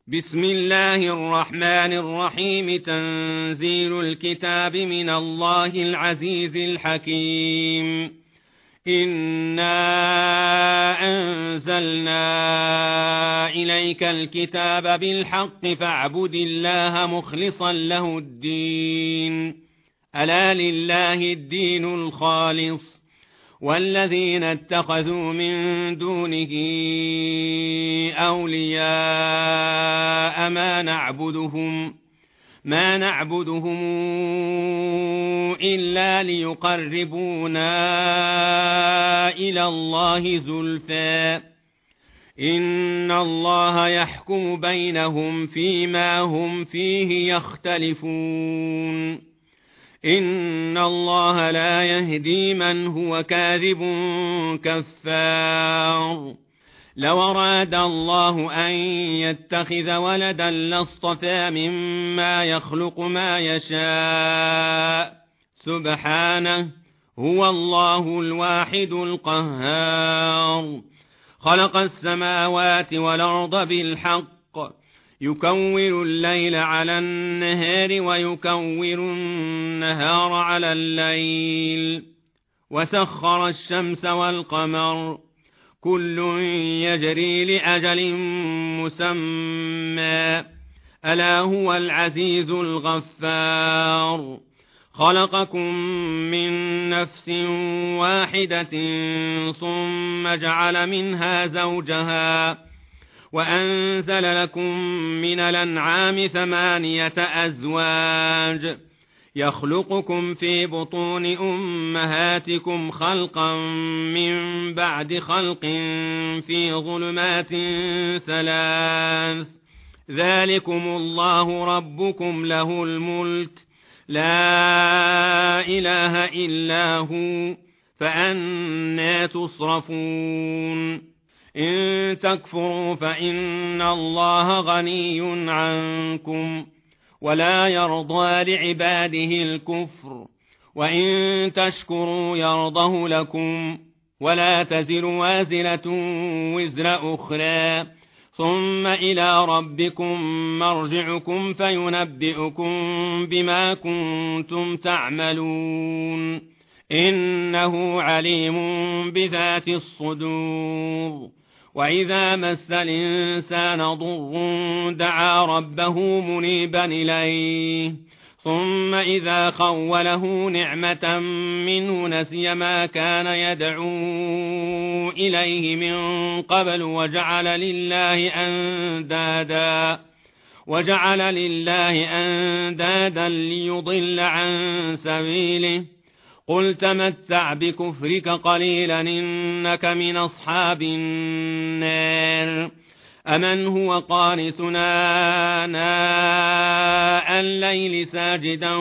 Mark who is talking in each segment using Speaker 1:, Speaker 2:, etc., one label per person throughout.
Speaker 1: بسم الله الرحمن الرحيم. تنزيل الكتاب من الله العزيز الحكيم. إنا أنزلنا إليك الكتاب بالحق فاعبد الله مخلصا له الدين. ألا لله الدين الخالص، والذين اتخذوا من دونه أولياء ما نعبدهم إلا ليقربونا إلى الله زلفى إن الله يحكم بينهم فيما هم فيه يختلفون. إن الله لا يهدي من هو كاذب كفار. لو أراد الله أن يتخذ ولدا لاصطفى مما يخلق ما يشاء، سبحانه، هو الله الواحد القهار. خلق السماوات والأرض بالحق، يكور الليل على النهار ويكور النهار على الليل، وسخر الشمس والقمر، كل يجري لأجل مسمى، ألا هو العزيز الغفار. خلقكم من نفس واحدة ثم جعل منها زوجها وأنزل لكم من الأنعام 8 أزواج، يخلقكم في بطون أمهاتكم خلقا من بعد خلق في ظلمات 3، ذلكم الله ربكم له الملك، لا إله إلا هو، فأنى تصرفون. إن تكفروا فإن الله غني عنكم ولا يرضى لعباده الكفر، وإن تشكروا يرضه لكم، ولا تزر وازرة وزر أخرى، ثم إلى ربكم مرجعكم فينبئكم بما كنتم تعملون، إنه عليم بذات الصدور. وإذا مس الإنسان ضر دعا ربه منيبا إليه، ثم إذا خوله نعمة منه نسي ما كان يدعو إليه من قبل وجعل لله أندادا ليضل عن سبيله. قل تمتع بكفرك قليلا إنك من أصحاب النار. أمن هو قانتنا آناء الليل ساجدا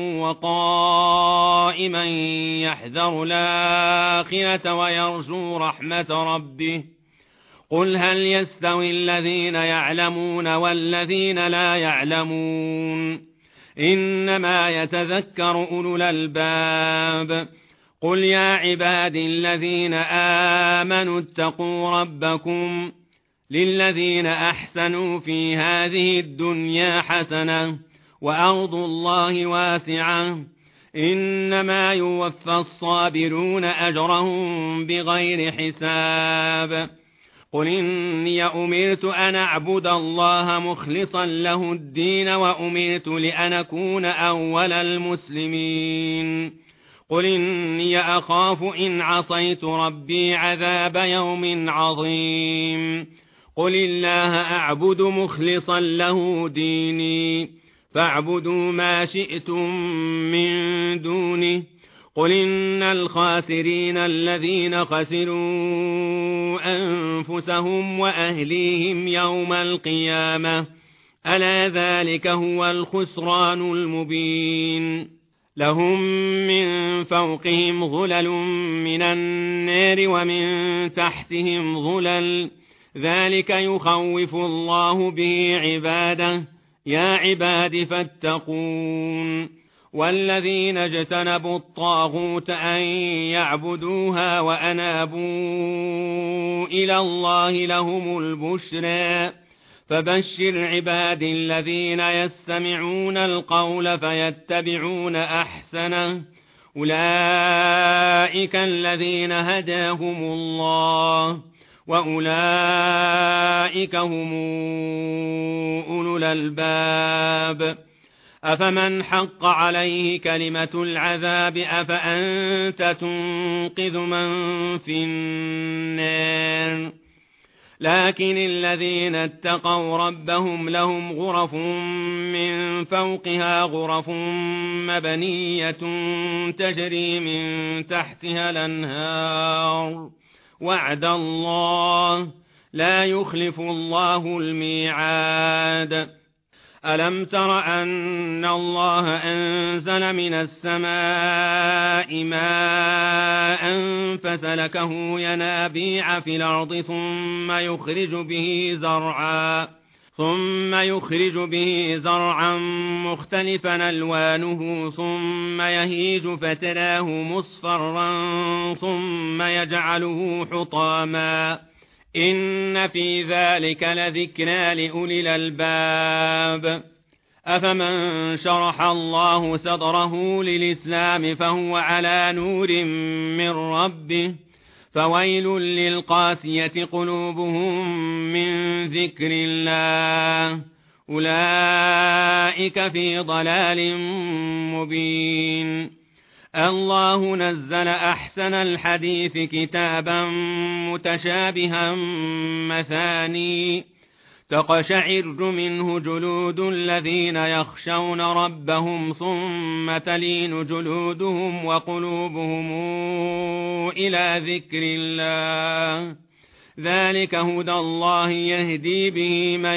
Speaker 1: وقائما يحذر الآخرة ويرجو رحمة ربه. قل هل يستوي الذين يعلمون والذين لا يعلمون؟ إنما يتذكر أولو الألباب. قل يا عبادي الذين آمنوا اتقوا ربكم، للذين أحسنوا في هذه الدنيا حسنة وأرض الله واسعة، إنما يوفى الصابرون أجرهم بغير حساب. قل إني أمرت أن أعبد الله مخلصا له الدين وأمرت لأن أكون أول المسلمين. قل إني أخاف إن عصيت ربي عذاب يوم عظيم. قل الله أعبد مخلصا له ديني، فاعبدوا ما شئتم من دونه. قل إن الخاسرين الذين خسروا أنفسهم وأهليهم يوم القيامة، ألا ذلك هو الخسران المبين. لهم من فوقهم ظلل من النار ومن تحتهم ظلل، ذلك يخوف الله به عباده، يا عباد فاتقون. والذين اجتنبوا الطاغوت أن يعبدوها وأنابوا إلى الله لهم البشرى، فبشر عبادي الذين يستمعون القول فيتبعون أحسنه أولئك الذين هداهم الله وأولئك هم أولو الألباب أفمن حق عليه كلمة العذاب أفأنت تنقذ من في النار لكن الذين اتقوا ربهم لهم غرف من فوقها غرف مبنية تجري من تحتها الأنهار وعد الله لا يخلف الله الميعاد ألم تر أن الله أنزل من السماء ماء فسلكه ينابيع في الأرض ثم يخرج به زرعا مختلفا ألوانه ثم يهيج فتراه مصفرا ثم يجعله حطاما إن في ذلك لذكرى لأولي الألباب أفمن شرح الله صدره للإسلام فهو على نور من ربه فويل للقاسية قلوبهم من ذكر الله أولئك في ضلال مبين الله نزل أحسن الحديث كتابا متشابها مثاني تقشعر منه جلود الذين يخشون ربهم ثم تلين جلودهم وقلوبهم إلى ذكر الله ذلك هدى الله يهدي به من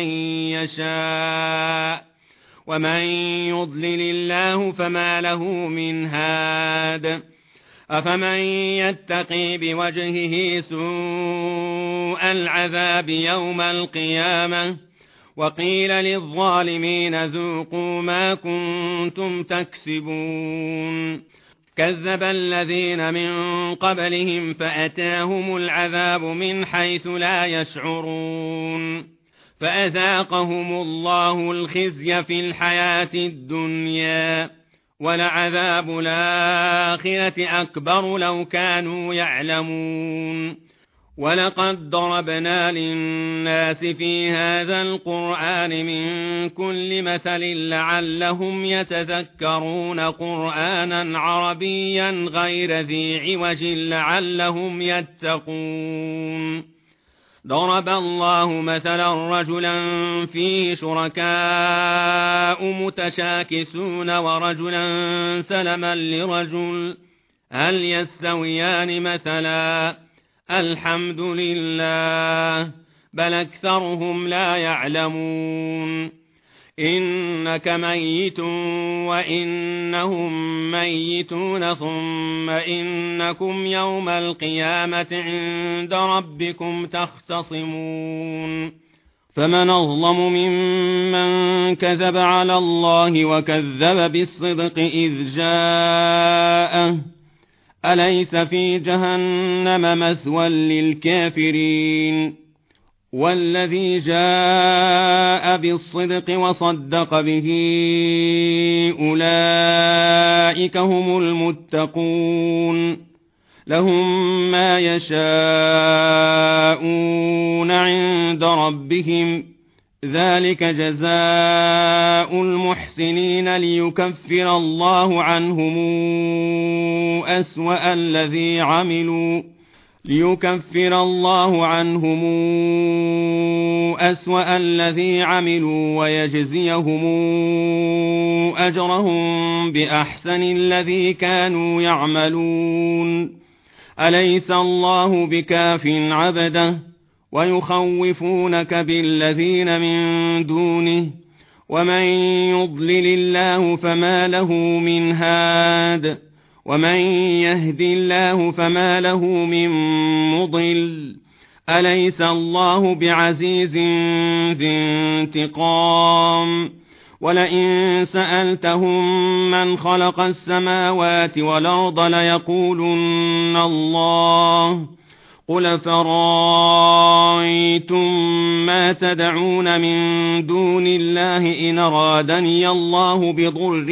Speaker 1: يشاء ومن يضلل الله فما له من هاد أفمن يتقي بوجهه سوء العذاب يوم القيامة وقيل للظالمين ذوقوا ما كنتم تكسبون كذب الذين من قبلهم فأتاهم العذاب من حيث لا يشعرون فأذاقهم الله الخزي في الحياة الدنيا ولعذاب الآخرة أكبر لو كانوا يعلمون ولقد ضربنا للناس في هذا القرآن من كل مثل لعلهم يتذكرون قرآنا عربيا غير ذي عوج لعلهم يتقون ضرب الله مثلا رجلا فيه شركاء متشاكسون ورجلا سلما لرجل هل يستويان مثلا الحمد لله بل أكثرهم لا يعلمون إنك ميت وإنهم ميتون ثم إنكم يوم القيامة عند ربكم تختصمون فمن أظلم ممن كذب على الله وكذب بالصدق إذ جاءه أليس في جهنم مثوى للكافرين والذي جاء بالصدق وصدق به أولئك هم المتقون لهم ما يشاءون عند ربهم ذلك جزاء المحسنين ليكفر الله عنهم أسوأ الذي عملوا ويجزيهم أجرهم بأحسن الذي كانوا يعملون أليس الله بكاف عبده ويخوفونك بالذين من دونه ومن يضلل الله فما له من هاد ومن يهد الله فما له من مضل أليس الله بعزيز ذي انتقام ولئن سألتهم من خلق السماوات والأرض ليقولن الله قل فرأيتم ما تدعون من دون الله إن أرادني الله بضر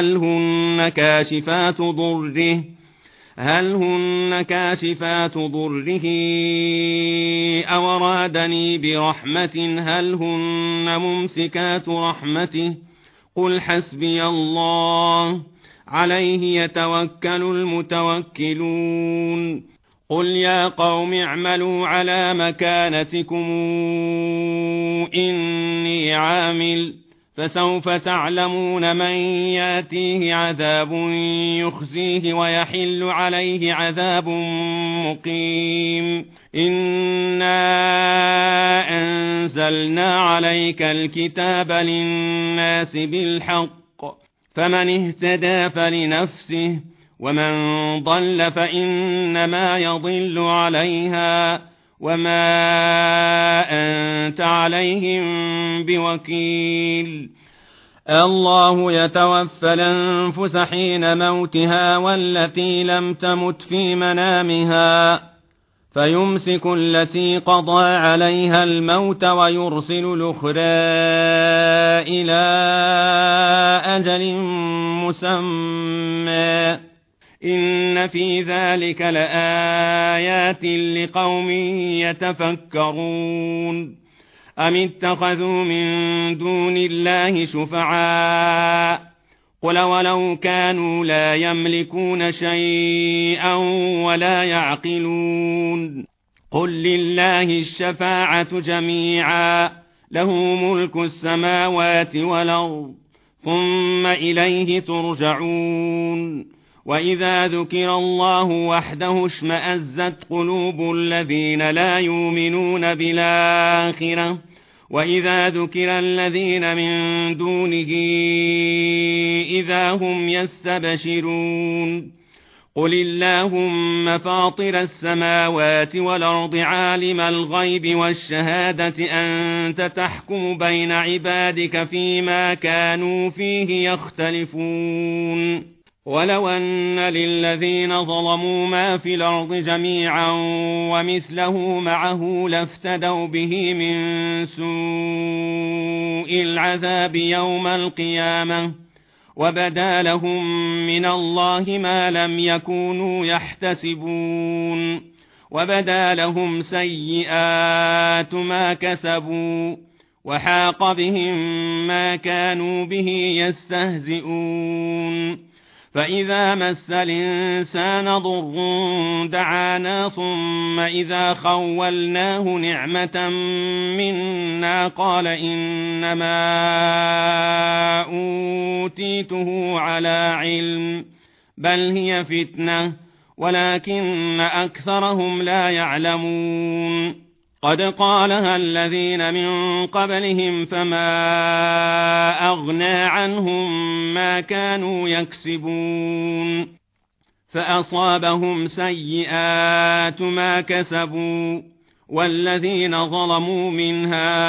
Speaker 1: هل هن كاشفات ضره أو أرادني برحمة هل هن ممسكات رحمته قل حسبي الله عليه يتوكل المتوكلون قل يا قوم اعملوا على مكانتكم إني عامل فسوف تعلمون من ياتيه عذاب يخزيه ويحل عليه عذاب مقيم إنا أنزلنا عليك الكتاب للناس بالحق فمن اهتدى فلنفسه ومن ضل فإنما يضل عليها وما أنت عليهم بوكيل الله يتوفى الأنفس حين موتها والتي لم تمت في منامها فيمسك التي قضى عليها الموت ويرسل الأخرى إلى أجل مسمى إن في ذلك لآيات لقوم يتفكرون أم اتخذوا من دون الله شفعاء قل ولو كانوا لا يملكون شيئا ولا يعقلون قل لله الشفاعة جميعا له ملك السماوات والأرض ثم إليه ترجعون وإذا ذكر الله وحده اشمأزت قلوب الذين لا يؤمنون بالآخرة وإذا ذكر الذين من دونه إذا هم يستبشرون قل اللهم فاطر السماوات والأرض عالم الغيب والشهادة أنت تحكم بين عبادك فيما كانوا فيه يختلفون ولو أن للذين ظلموا ما في الأرض جميعا ومثله معه لافتدوا به من سوء العذاب يوم القيامة وبدا لهم من الله ما لم يكونوا يحتسبون وبدا لهم سيئات ما كسبوا وحاق بهم ما كانوا به يستهزئون فإذا مس الإنسان ضر دعانا ثم إذا خولناه نعمة منا قال إنما أوتيته على علم بل هي فتنة ولكن أكثرهم لا يعلمون قد قالها الذين من قبلهم فما أغنى عنهم ما كانوا يكسبون فأصابهم سيئات ما كسبوا والذين ظلموا من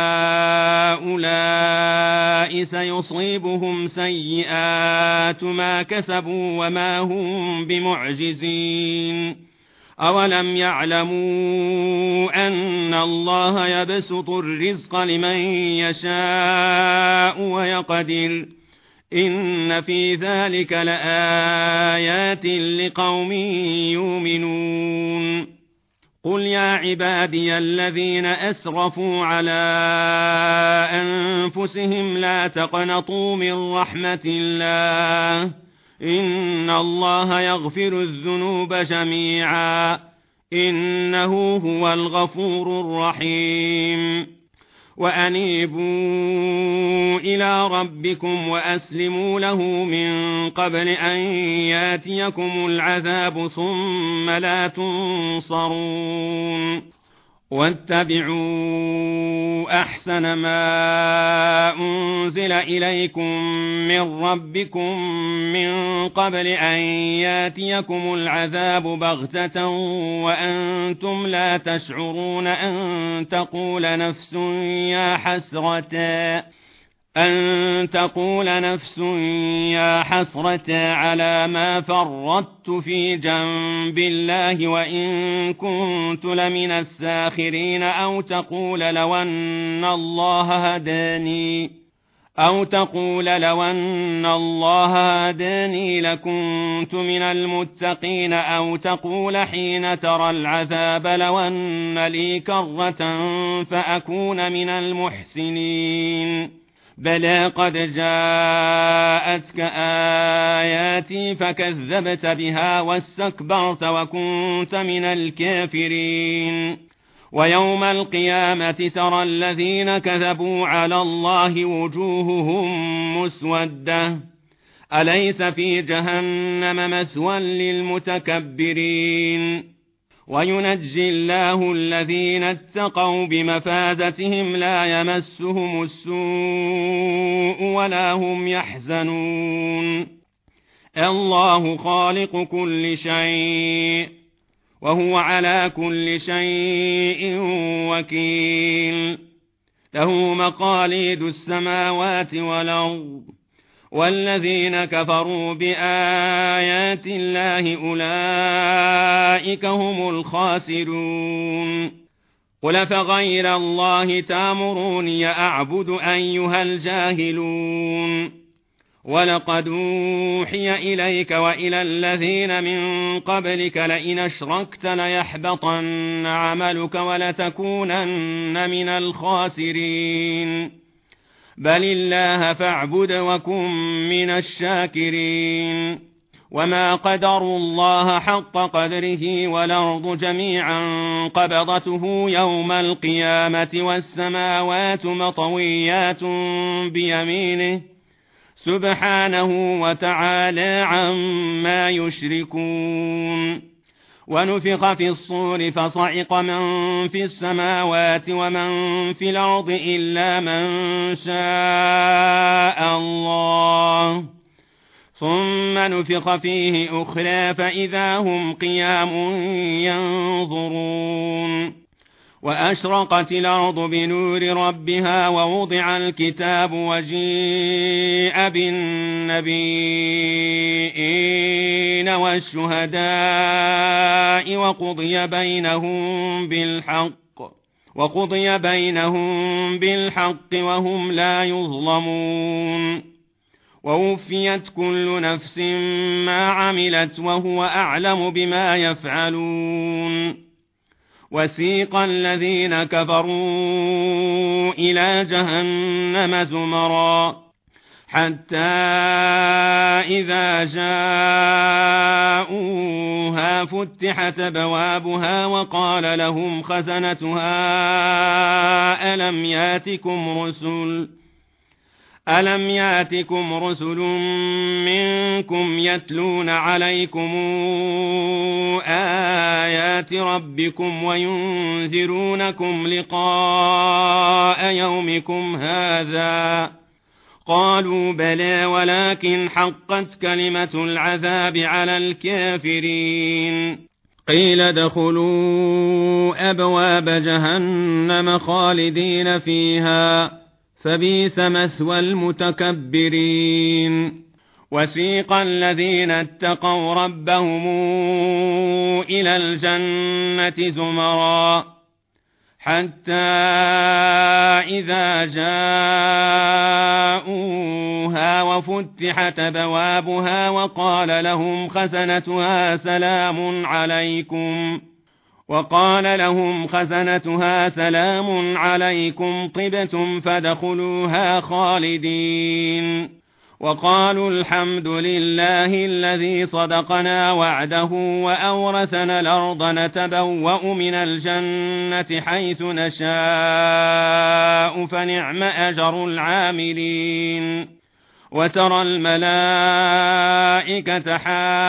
Speaker 1: هؤلاء سيصيبهم سيئات ما كسبوا وما هم بمعجزين أولم يعلموا أن الله يبسط الرزق لمن يشاء ويقدر إن في ذلك لآيات لقوم يؤمنون قل يا عبادي الذين أسرفوا على أنفسهم لا تقنطوا من رحمة الله إن الله يغفر الذنوب جميعا إنه هو الغفور الرحيم وأنيبوا إلى ربكم وأسلموا له من قبل أن ياتيكم العذاب ثم لا تنصرون واتبعوا أحسن ما أنزل إليكم من ربكم من قبل أن ياتيكم العذاب بغتة وأنتم لا تشعرون أن تقول نفس أن تقول نفس يا حسرة على ما فرطت في جنب الله وإن كنت لمن الساخرين، أو تقول لو أن الله هداني لكنت من المتقين، أو تقول حين ترى العذاب لو أن لي كرة فأكون من المحسنين. بلى قد جاءتك آياتي فكذبت بها واستكبرت وكنت من الكافرين. ويوم القيامة ترى الذين كذبوا على الله وجوههم مسودة، أليس في جهنم مثوى للمتكبرين. وينجي الله الذين اتقوا بمفازتهم لا يمسهم السوء ولا هم يحزنون. الله خالق كل شيء وهو على كل شيء وكيل. له مقاليد السماوات والأرض، والذين كفروا بآيات الله أولئك هم الخاسرون. قل فغير الله تأمروني أعبد أيها الجاهلون. ولقد أوحي إليك وإلى الذين من قبلك لئن أشركت ليحبطن عملك ولتكونن من الخاسرين. بل الله فاعبد وكن من الشاكرين. وما قدروا الله حق قدره والأرض جميعا قبضته يوم القيامة والسماوات مطويات بيمينه سبحانه وتعالى عما يشركون. ونفخ في الصور فصعق من في السماوات ومن في الأرض إلا من شاء الله، ثم نفخ فيه أخرى فإذا هم قيام ينظرون. وأشرقت الأرض بنور ربها ووضع الكتاب وجيء بالنبيين والشهداء وقضي بينهم بالحق وهم لا يظلمون. ووفيت كل نفس ما عملت وهو أعلم بما يفعلون. وسيق الذين كفروا إلى جهنم زمرا حتى إذا جاءوها فتحت أبوابها وقال لهم خزنتها ألم ياتكم رسل منكم يتلون عليكم آيات ربكم وينذرونكم لقاء يومكم هذا؟ قالوا بلى ولكن حقت كلمة العذاب على الكافرين. قيل ادخلوا أبواب جهنم خالدين فيها فبئس مثوى المتكبرين. وسيق الذين اتقوا ربهم إلى الجنة زمرا حتى إذا جاءوها وفتحت أبوابها وقال لهم خزنتها سلام عليكم طبتم فادخلوها خالدين. وقالوا الحمد لله الذي صدقنا وعده وأورثنا الأرض نتبوأ من الجنة حيث نشاء فنعم أجر العاملين. وترى الملائكة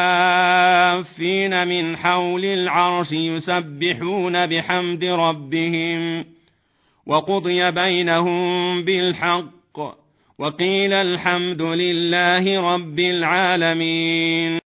Speaker 1: حافين من حول العرش يسبحون بحمد ربهم وقضي بينهم بالحق وقيل الحمد لله رب العالمين.